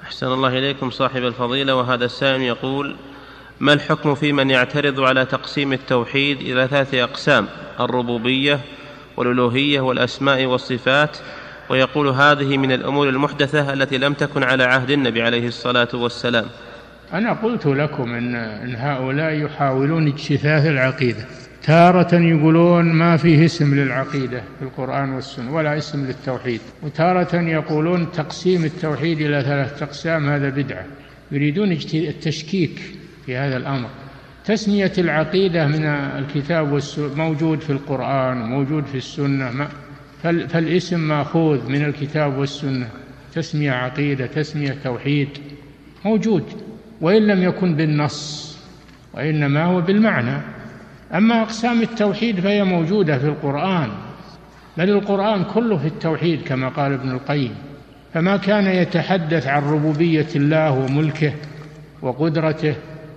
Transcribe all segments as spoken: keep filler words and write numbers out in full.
أحسن الله إليكم صاحب الفضيلة. وهذا السائل يقول: ما الحكم في من يعترض على تقسيم التوحيد إلى ثلاثة أقسام: الربوبية والألوهية والأسماء والصفات، ويقول هذه من الأمور المحدثة التي لم تكن على عهد النبي عليه الصلاة والسلام؟ أنا قلت لكم إن, إن هؤلاء يحاولون اجتثاث العقيدة. تارة يقولون ما فيه اسم للعقيدة في القرآن والسنة ولا اسم للتوحيد، وتارة يقولون تقسيم التوحيد إلى ثلاثة أقسام هذا بدعة. يريدون التشكيك في هذا الأمر. تسمية العقيدة من الكتاب والسنة موجود في القرآن وموجود في السنة، فالاسم مأخوذ من الكتاب والسنة. تسمية عقيدة، تسمية توحيد موجود، وإن لم يكن بالنص وإنما هو بالمعنى. أما أقسام التوحيد فهي موجودة في القرآن، بل القرآن كله في التوحيد كما قال ابن القيم. فما كان يتحدث عن ربوبية الله وملكه وقدرته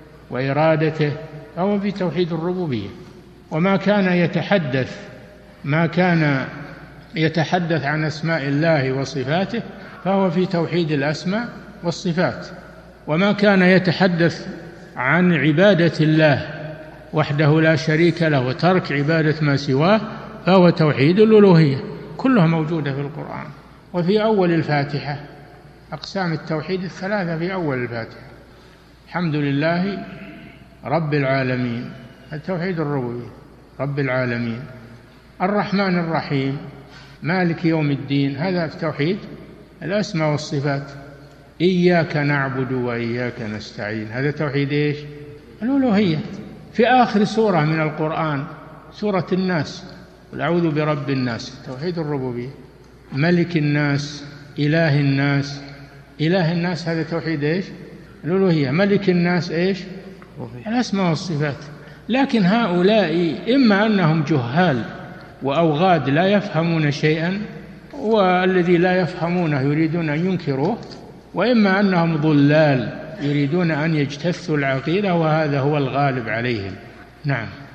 وإرادته فهو في توحيد الربوبية، وما كان يتحدث ما كان يتحدث عن أسماء الله وصفاته فهو في توحيد الأسماء والصفات، وما كان يتحدث عن عبادة الله وحده لا شريك له وترك عبادة ما سواه فهو توحيد الألوهية. كلها موجودة في القرآن. وفي أول الفاتحة أقسام التوحيد الثلاثة في أول الفاتحة: الحمد لله رب العالمين، التوحيد الربوبية رب العالمين. الرحمن الرحيم مالك يوم الدين، هذا في توحيد الأسماء والصفات. إياك نعبد وإياك نستعين، هذا توحيد إيش؟ الألوهية. في آخر سورة من القرآن سورة الناس: قل أعوذ برب الناس، توحيد الربوبية. ملك الناس، إله الناس، إله الناس هذا توحيد إيش؟ الألوهية. ملك الناس إيش؟ الأسماء والصفات. لكن هؤلاء إما أنهم جهال وأوغاد لا يفهمون شيئا، والذي لا يفهمونه يريدون أن ينكروه، وإما أنهم ضلال يريدون أن يجتثوا العقيدة، وهذا هو الغالب عليهم. نعم.